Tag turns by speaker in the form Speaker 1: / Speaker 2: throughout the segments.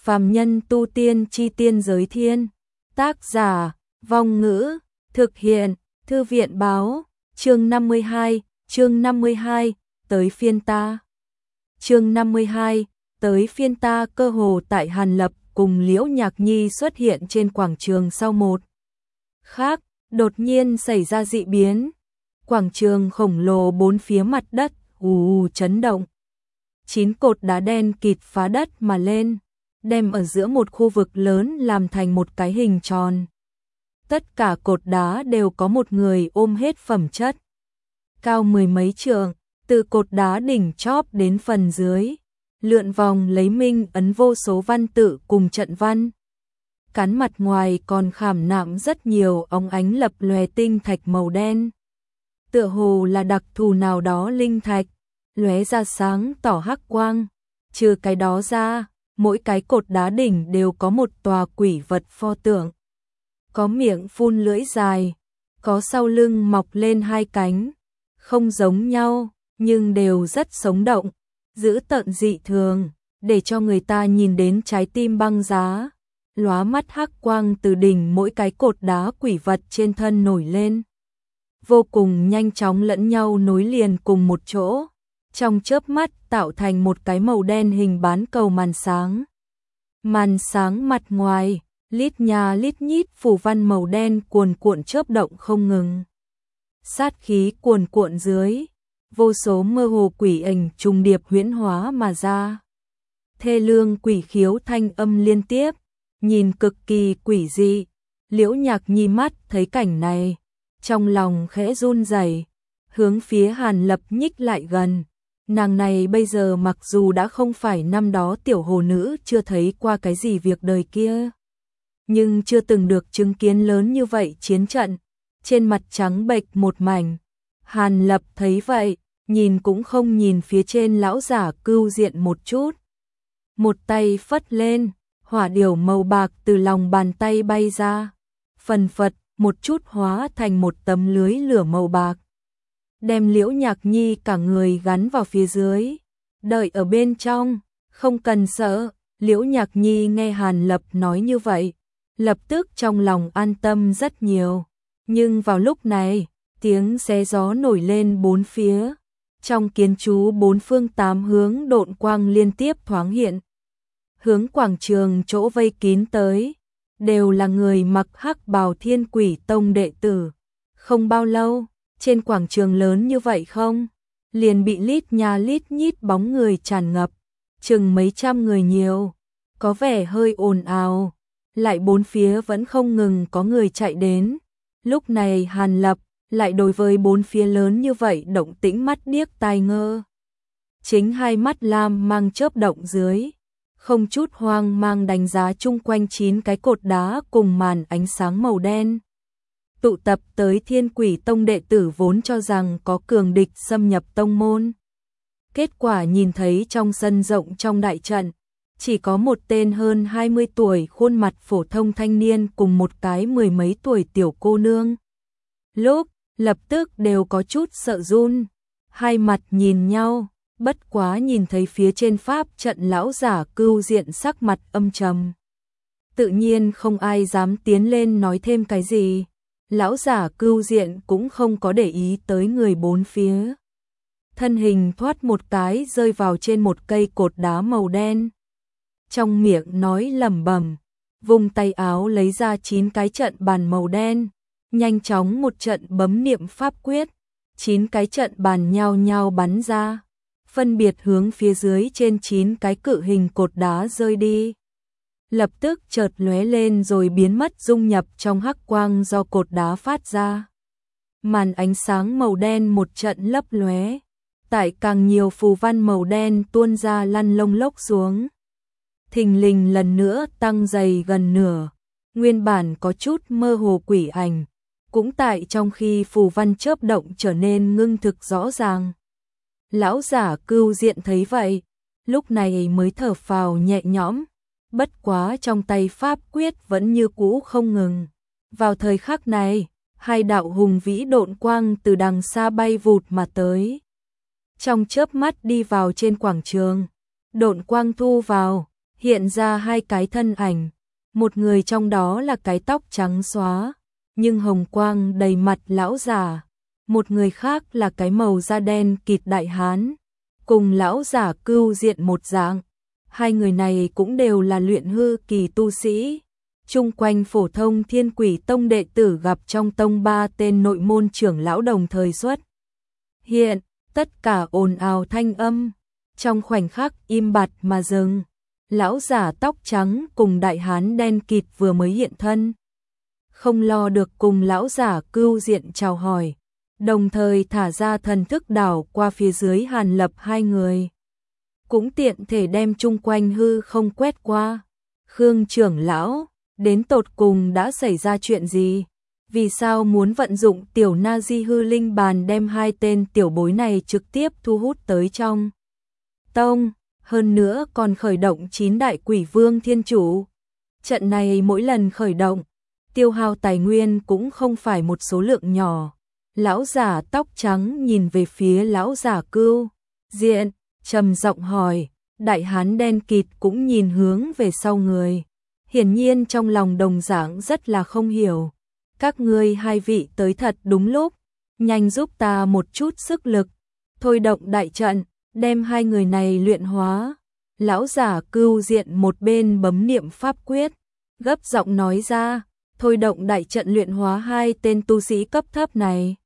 Speaker 1: Phàm nhân tu tiên chi tiên giới thiên. Tác giả, Vong Ngữ, thực hiện, Thư viện báo, chương 52, tới phiên ta. Chương 52, tới phiên ta. Cơ hồ tại Hàn Lập cùng Liễu Nhạc Nhi xuất hiện trên quảng trường sau một khắc, đột nhiên xảy ra dị biến. Quảng trường khổng lồ bốn phía mặt đất chấn động. 9 cột đá đen kịt phá đất mà lên, đem ở giữa một khu vực lớn làm thành một cái hình tròn. Tất cả cột đá đều có một người ôm hết phẩm chất. Cao mười mấy trượng, từ cột đá đỉnh chóp đến phần dưới, lượn vòng lấy minh ấn vô số văn tự cùng trận văn. Cán mặt ngoài còn khảm nạm rất nhiều óng ánh lập lòe tinh thạch màu đen. Tựa hồ là đặc thù nào đó linh thạch, lóe ra sáng tỏ hắc quang. Trừ cái đó ra, mỗi cái cột đá đỉnh đều có một tòa quỷ vật pho tượng. Có miệng phun lưỡi dài, có sau lưng mọc lên hai cánh, không giống nhau, nhưng đều rất sống động, dữ tợn dị thường, để cho người ta nhìn đến trái tim băng giá. Lóa mắt hắc quang từ đỉnh mỗi cái cột đá quỷ vật trên thân nổi lên, vô cùng nhanh chóng lẫn nhau nối liền cùng một chỗ, trong chớp mắt tạo thành một cái màu đen hình bán cầu màn sáng. Màn sáng mặt ngoài, lít nha lít nhít phù văn màu đen cuồn cuộn chớp động không ngừng. Sát khí cuồn cuộn dưới, vô số mơ hồ quỷ ảnh trùng điệp huyễn hóa mà ra. Thê lương quỷ khiếu thanh âm liên tiếp, nhìn cực kỳ quỷ dị. Liễu Nhạc Nhi mắt thấy cảnh này, trong lòng khẽ run rẩy, hướng phía Hàn Lập nhích lại gần. Nàng này bây giờ mặc dù đã không phải năm đó tiểu hồ nữ chưa thấy qua cái gì việc đời kia, nhưng chưa từng được chứng kiến lớn như vậy chiến trận, trên mặt trắng bệch một mảnh. Hàn Lập thấy vậy, nhìn cũng không nhìn phía trên lão giả Cưu Diện một chút. Một tay phất lên, hỏa điểu màu bạc từ lòng bàn tay bay ra, phần phật một chút hóa thành một tấm lưới lửa màu bạc, đem Liễu Nhạc Nhi cả người gắn vào phía dưới, đợi ở bên trong, không cần sợ. Liễu Nhạc Nhi nghe Hàn Lập nói như vậy, lập tức trong lòng an tâm rất nhiều. Nhưng vào lúc này, tiếng xé gió nổi lên bốn phía, trong kiến trú bốn phương tám hướng độn quang liên tiếp thoáng hiện, hướng quảng trường chỗ vây kín tới, đều là người mặc hắc bào Thiên Quỷ Tông đệ tử. Không bao lâu, trên quảng trường lớn như vậy không, liền bị lít nha lít nhít bóng người tràn ngập, chừng mấy trăm người nhiều, có vẻ hơi ồn ào, lại bốn phía vẫn không ngừng có người chạy đến. Lúc này Hàn Lập lại đối với bốn phía lớn như vậy động tĩnh mắt điếc tai ngơ. Chính hai mắt lam mang chớp động dưới, không chút hoang mang đánh giá chung quanh 9 cái cột đá cùng màn ánh sáng màu đen. Tụ tập tới Thiên Quỷ Tông đệ tử vốn cho rằng có cường địch xâm nhập tông môn. Kết quả nhìn thấy trong sân rộng trong đại trận, chỉ có một tên hơn 20 tuổi khuôn mặt phổ thông thanh niên cùng một cái mười mấy tuổi tiểu cô nương. Lập tức đều có chút sợ run, hai mặt nhìn nhau, bất quá nhìn thấy phía trên pháp trận lão giả Cưu Diện sắc mặt âm trầm. Tự nhiên không ai dám tiến lên nói thêm cái gì. Lão giả Cưu Diện cũng không có để ý tới người bốn phía. Thân hình thoát một cái rơi vào trên một cây cột đá màu đen. Trong miệng nói lẩm bẩm, vùng tay áo lấy ra 9 cái trận bàn màu đen, nhanh chóng một trận bấm niệm pháp quyết, 9 cái trận bàn nhao nhao bắn ra, phân biệt hướng phía dưới trên 9 cái cự hình cột đá rơi đi. Lập tức chợt lóe lên rồi biến mất dung nhập trong hắc quang do cột đá phát ra. Màn ánh sáng màu đen một trận lấp lóe, tại càng nhiều phù văn màu đen tuôn ra lăn lông lốc xuống. Thình lình lần nữa tăng dày gần nửa, nguyên bản có chút mơ hồ quỷ ảnh, cũng tại trong khi phù văn chớp động trở nên ngưng thực rõ ràng. Lão giả Cưu Diện thấy vậy, lúc này mới thở phào nhẹ nhõm, bất quá trong tay pháp quyết vẫn như cũ không ngừng. Vào thời khắc này, hai đạo hùng vĩ độn quang từ đằng xa bay vụt mà tới. Trong chớp mắt đi vào trên quảng trường, độn quang thu vào, hiện ra hai cái thân ảnh, một người trong đó là cái tóc trắng xóa, nhưng hồng quang đầy mặt lão giả, một người khác là cái màu da đen kịt đại hán, cùng lão giả Cưu Diện một dạng. Hai người này cũng đều là luyện hư kỳ tu sĩ. Chung quanh phổ thông Thiên Quỷ Tông đệ tử gặp trong tông ba tên nội môn trưởng lão đồng thời xuất hiện, tất cả ồn ào thanh âm, trong khoảnh khắc im bặt mà dừng. Lão giả tóc trắng cùng đại hán đen kịt vừa mới hiện thân, không lo được cùng lão giả Cưu Diện chào hỏi, đồng thời thả ra thần thức đảo qua phía dưới Hàn Lập hai người, cũng tiện thể đem chung quanh hư không quét qua. Khương trưởng lão, đến tột cùng đã xảy ra chuyện gì? Vì sao muốn vận dụng tiểu na di hư linh bàn đem hai tên tiểu bối này trực tiếp thu hút tới trong tông, hơn nữa còn khởi động 9 đại quỷ vương thiên chủ. Trận này mỗi lần khởi động, tiêu hao tài nguyên cũng không phải một số lượng nhỏ. Lão giả tóc trắng nhìn về phía lão giả Cưu Diện, trầm giọng hỏi, đại hán đen kịt cũng nhìn hướng về sau người. Hiển nhiên trong lòng đồng dạng rất là không hiểu. Các ngươi hai vị tới thật đúng lúc, nhanh giúp ta một chút sức lực, thôi động đại trận, đem hai người này luyện hóa. Lão giả Cưu Diện một bên bấm niệm pháp quyết, gấp giọng nói ra, thôi động đại trận luyện hóa hai tên tu sĩ cấp thấp này.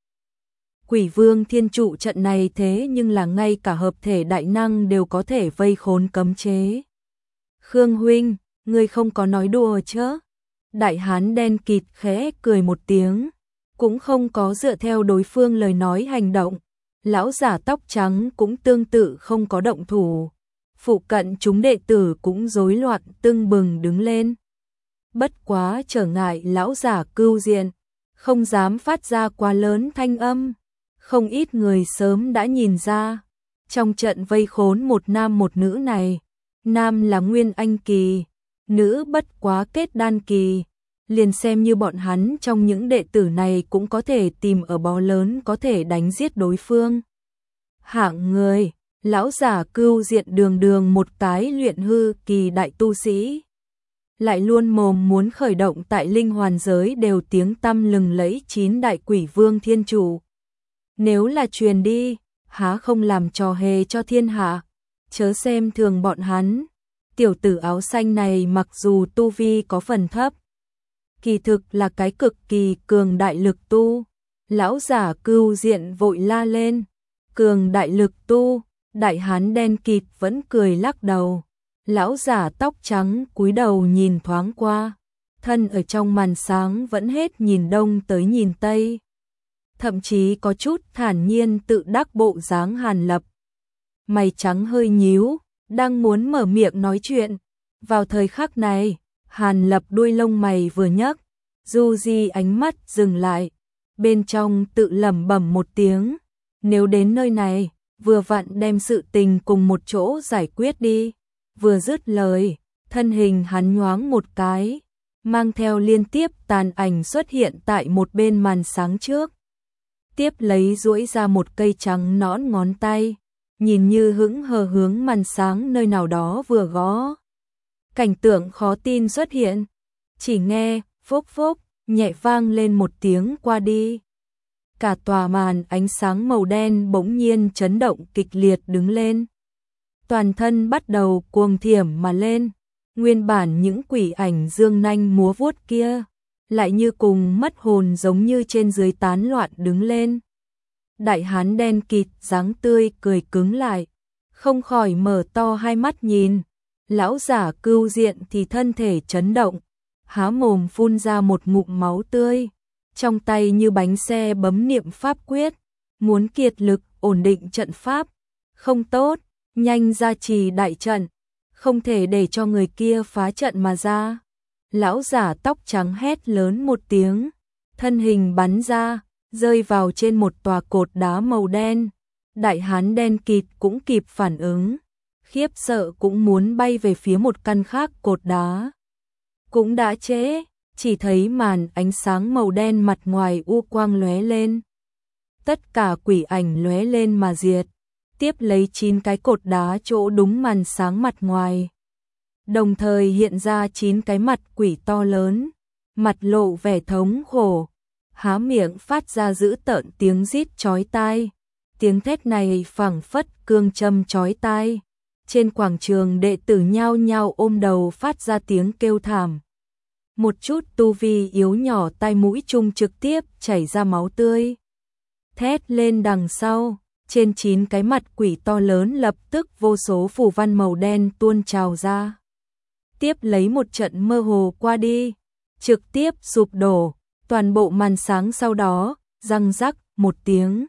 Speaker 1: Quỷ vương thiên trụ trận này thế nhưng là ngay cả hợp thể đại năng đều có thể vây khốn cấm chế. Khương huynh, ngươi không có nói đùa chứ? Đại hán đen kịt khẽ cười một tiếng, cũng không có dựa theo đối phương lời nói hành động. Lão giả tóc trắng cũng tương tự không có động thủ. Phụ cận chúng đệ tử cũng rối loạn tưng bừng đứng lên. Bất quá trở ngại lão giả Cưu Diện, không dám phát ra quá lớn thanh âm. Không ít người sớm đã nhìn ra, trong trận vây khốn một nam một nữ này, nam là Nguyên Anh kỳ, nữ bất quá kết đan kỳ, liền xem như bọn hắn trong những đệ tử này cũng có thể tìm ở bó lớn có thể đánh giết đối phương. Hạng người, lão giả Cưu Diện đường đường một cái luyện hư kỳ đại tu sĩ, lại luôn mồm muốn khởi động tại linh hoàn giới đều tiếng tăm lừng lẫy 9 đại quỷ vương thiên chủ. Nếu là truyền đi, há không làm trò hề cho thiên hạ, chớ xem thường bọn hắn. Tiểu tử áo xanh này mặc dù tu vi có phần thấp, kỳ thực là cái cực kỳ cường đại lực tu. Lão giả Cưu Diện vội la lên, cường đại lực tu. Đại hán đen kịt vẫn cười lắc đầu. Lão giả tóc trắng cúi đầu nhìn thoáng qua, thân ở trong màn sáng vẫn hết nhìn đông tới nhìn tây, thậm chí có chút thản nhiên tự đắc bộ dáng Hàn Lập. Mày trắng hơi nhíu, đang muốn mở miệng nói chuyện. Vào thời khắc này, Hàn Lập đuôi lông mày vừa nhấc, du di ánh mắt dừng lại, bên trong tự lẩm bẩm một tiếng, nếu đến nơi này, vừa vặn đem sự tình cùng một chỗ giải quyết đi. Vừa dứt lời, thân hình hắn nhoáng một cái, mang theo liên tiếp tàn ảnh xuất hiện tại một bên màn sáng trước. Tiếp lấy duỗi ra một cây trắng nõn ngón tay, nhìn như hững hờ hướng màn sáng nơi nào đó vừa gõ. Cảnh tượng khó tin xuất hiện, chỉ nghe phốc phốc nhẹ vang lên một tiếng qua đi. Cả tòa màn ánh sáng màu đen bỗng nhiên chấn động kịch liệt đứng lên. Toàn thân bắt đầu cuồng thiểm mà lên, nguyên bản những quỷ ảnh dương nanh múa vuốt kia, lại như cùng mất hồn giống như trên dưới tán loạn đứng lên. Đại hán đen kịt dáng tươi cười cứng lại, không khỏi mở to hai mắt nhìn. Lão giả Cưu Diện thì thân thể chấn động, há mồm phun ra một ngụm máu tươi, trong tay như bánh xe bấm niệm pháp quyết, muốn kiệt lực ổn định trận pháp. Không tốt, nhanh ra trì đại trận, không thể để cho người kia phá trận mà ra. Lão giả tóc trắng hét lớn một tiếng, thân hình bắn ra, rơi vào trên một tòa cột đá màu đen. Đại hán đen kịt cũng kịp phản ứng, khiếp sợ cũng muốn bay về phía một căn khác cột đá. Cũng đã trễ, chỉ thấy màn ánh sáng màu đen mặt ngoài u quang lóe lên. Tất cả quỷ ảnh lóe lên mà diệt, tiếp lấy 9 cái cột đá chỗ đúng màn sáng mặt ngoài. đồng thời hiện ra 9 cái mặt quỷ to lớn, mặt lộ vẻ thống khổ, há miệng phát ra dữ tợn tiếng rít chói tai. Tiếng thét này phảng phất cương châm chói tai. Trên quảng trường đệ tử nhao nhao ôm đầu phát ra tiếng kêu thảm. Một chút tu vi yếu nhỏ tai mũi chung trực tiếp chảy ra máu tươi. Thét lên đằng sau, trên 9 cái mặt quỷ to lớn lập tức vô số phù văn màu đen tuôn trào ra. Tiếp lấy một trận mơ hồ qua đi, trực tiếp sụp đổ, toàn bộ màn sáng sau đó, răng rắc một tiếng.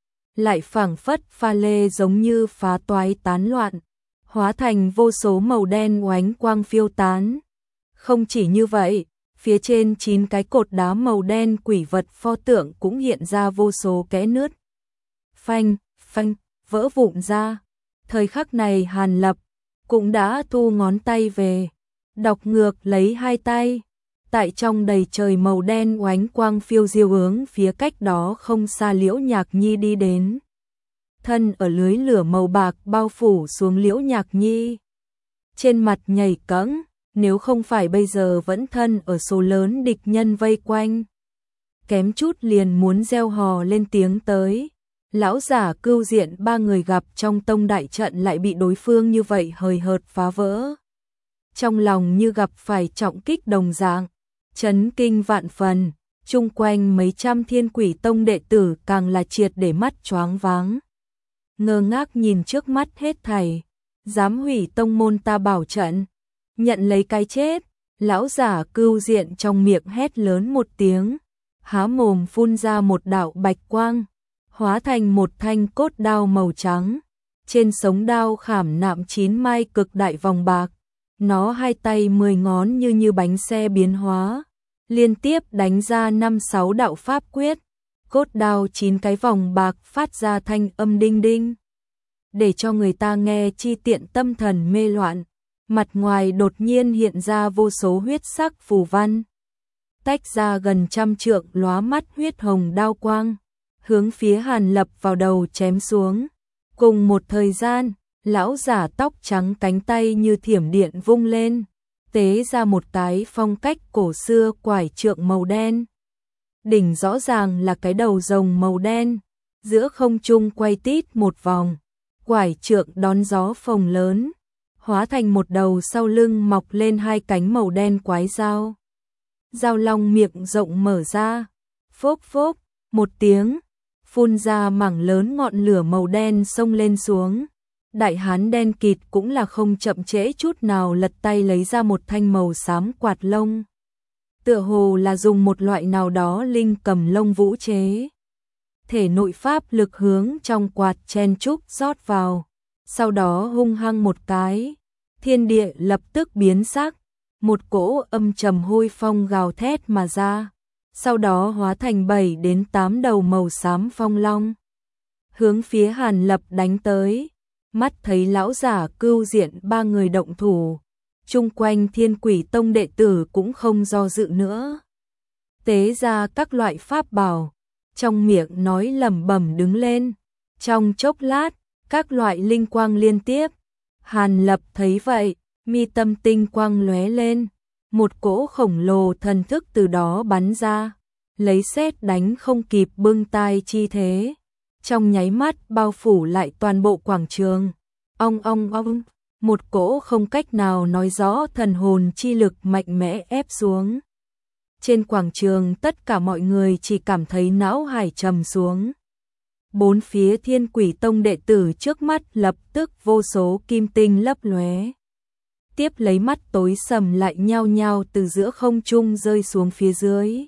Speaker 1: Lại phảng phất pha lê giống như phá toái tán loạn, hóa thành vô số màu đen oánh quang phiêu tán. Không chỉ như vậy, phía trên 9 cái cột đá màu đen quỷ vật pho tượng cũng hiện ra vô số kẽ nứt. Phanh, phanh, vỡ vụn ra. Thời khắc này Hàn Lập cũng đã thu ngón tay về, đọc ngược lấy hai tay. Tại trong đầy trời màu đen oánh quang phiêu diêu hướng phía cách đó không xa Liễu Nhạc Nhi đi đến. Thân ở lưới lửa màu bạc bao phủ xuống Liễu Nhạc Nhi. Trên mặt nhảy cẫng, nếu không phải bây giờ vẫn thân ở số lớn địch nhân vây quanh. Kém chút liền muốn reo hò lên tiếng tới. Lão giả Cưu Diện 3 người gặp trong tông đại trận lại bị đối phương như vậy hời hợt phá vỡ. Trong lòng như gặp phải trọng kích đồng dạng, chấn kinh vạn phần, chung quanh mấy trăm Thiên Quỷ Tông đệ tử càng là triệt để mắt choáng váng. Ngơ ngác nhìn trước mắt hết thảy, dám hủy tông môn ta bảo trận, nhận lấy cái chết. Lão giả Cưu Diện trong miệng hét lớn một tiếng, há mồm phun ra một đạo bạch quang, hóa thành một thanh cốt đao màu trắng. Trên sống đao khảm nạm 9 mai cực đại vòng bạc, nó hai tay 10 ngón như bánh xe biến hóa, liên tiếp đánh ra 5-6 đạo pháp quyết. Cốt đao 9 cái vòng bạc phát ra thanh âm đinh đinh, để cho người ta nghe chi tiện tâm thần mê loạn. Mặt ngoài đột nhiên hiện ra vô số huyết sắc phù văn, tách ra gần 100 trượng lóa mắt huyết hồng đao quang, hướng phía Hàn Lập vào đầu chém xuống. Cùng một thời gian, lão giả tóc trắng cánh tay như thiểm điện vung lên, tế ra một cái phong cách cổ xưa quải trượng màu đen. Đỉnh rõ ràng là cái đầu rồng màu đen, giữa không trung quay tít một vòng, quải trượng đón gió phồng lớn, hóa thành một đầu sau lưng mọc lên 2 cánh màu đen quái dao. Dao long miệng rộng mở ra, phốc phốc, một tiếng, phun ra mảng lớn ngọn lửa màu đen xông lên xuống. Đại hán đen kịt cũng là không chậm trễ chút nào lật tay lấy ra một thanh màu xám quạt lông. Tựa hồ là dùng một loại nào đó linh cầm lông vũ chế. Thể nội pháp lực hướng trong quạt chen chúc rót vào, sau đó hung hăng một cái, thiên địa lập tức biến sắc, một cỗ âm trầm hôi phong gào thét mà ra, sau đó hóa thành 7 đến 8 đầu màu xám phong long, hướng phía Hàn Lập đánh tới. Mắt thấy lão giả Cưu Diện 3 người động thủ, chung quanh Thiên Quỷ Tông đệ tử cũng không do dự nữa, tế ra các loại pháp bảo, trong miệng nói lẩm bẩm đứng lên. Trong chốc lát, các loại linh quang liên tiếp. Hàn Lập thấy vậy, mi tâm tinh quang lóe lên, một cỗ khổng lồ thần thức từ đó bắn ra, lấy sét đánh không kịp bưng tai chi thế, trong nháy mắt bao phủ lại toàn bộ quảng trường. Ong ong ong, một cỗ không cách nào nói rõ thần hồn chi lực mạnh mẽ ép xuống. Trên quảng trường tất cả mọi người chỉ cảm thấy não hải trầm xuống. Bốn phía Thiên Quỷ Tông đệ tử trước mắt lập tức vô số kim tinh lấp lóe. Tiếp lấy mắt tối sầm lại nhao nhao từ giữa không trung rơi xuống phía dưới.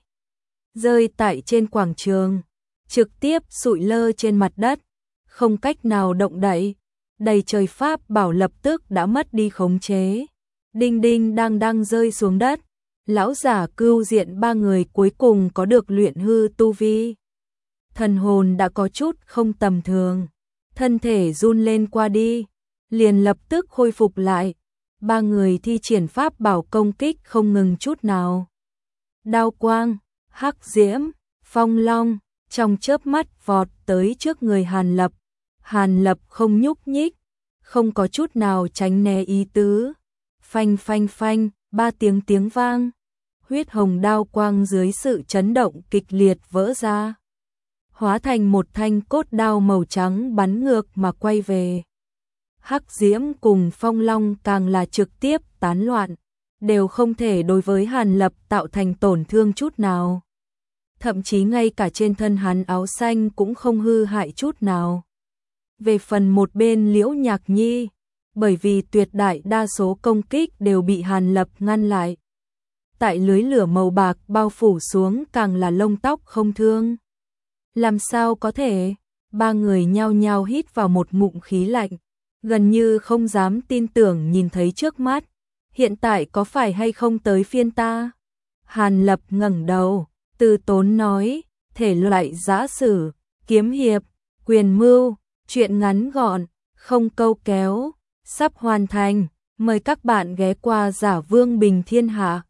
Speaker 1: Rơi tại trên quảng trường, trực tiếp sụi lơ trên mặt đất, không cách nào động đậy. Đầy trời pháp bảo lập tức đã mất đi khống chế. Đinh đinh đang đang rơi xuống đất. Lão giả Cưu Diện 3 người cuối cùng có được luyện hư tu vi. Thần hồn đã có chút không tầm thường, thân thể run lên qua đi, liền lập tức khôi phục lại. 3 người thi triển pháp bảo công kích không ngừng chút nào. Đao quang, hắc diễm, phong long, trong chớp mắt vọt tới trước người Hàn Lập. Hàn Lập không nhúc nhích, không có chút nào tránh né ý tứ, Phanh phanh phanh, 3 tiếng vang. Huyết hồng đao quang dưới sự chấn động kịch liệt vỡ ra, hóa thành một thanh cốt đao màu trắng bắn ngược mà quay về. Hắc diễm cùng phong long càng là trực tiếp tán loạn, đều không thể đối với Hàn Lập tạo thành tổn thương chút nào. Thậm chí ngay cả trên thân hắn áo xanh cũng không hư hại chút nào. Về phần một bên Liễu Nhạc Nhi, bởi vì tuyệt đại đa số công kích đều bị Hàn Lập ngăn lại. Tại lưới lửa màu bạc bao phủ xuống càng là lông tóc không thương. Làm sao có thể? Ba người nhao nhao hít vào một ngụm khí lạnh, gần như không dám tin tưởng nhìn thấy trước mắt. Hiện tại có phải hay không tới phiên ta? Hàn Lập ngẩng đầu, từ tốn nói, thể loại giã sử, kiếm hiệp, quyền mưu, truyện ngắn gọn, không câu kéo, sắp hoàn thành. Mời các bạn ghé qua Giả Vương Bình Thiên Hạ.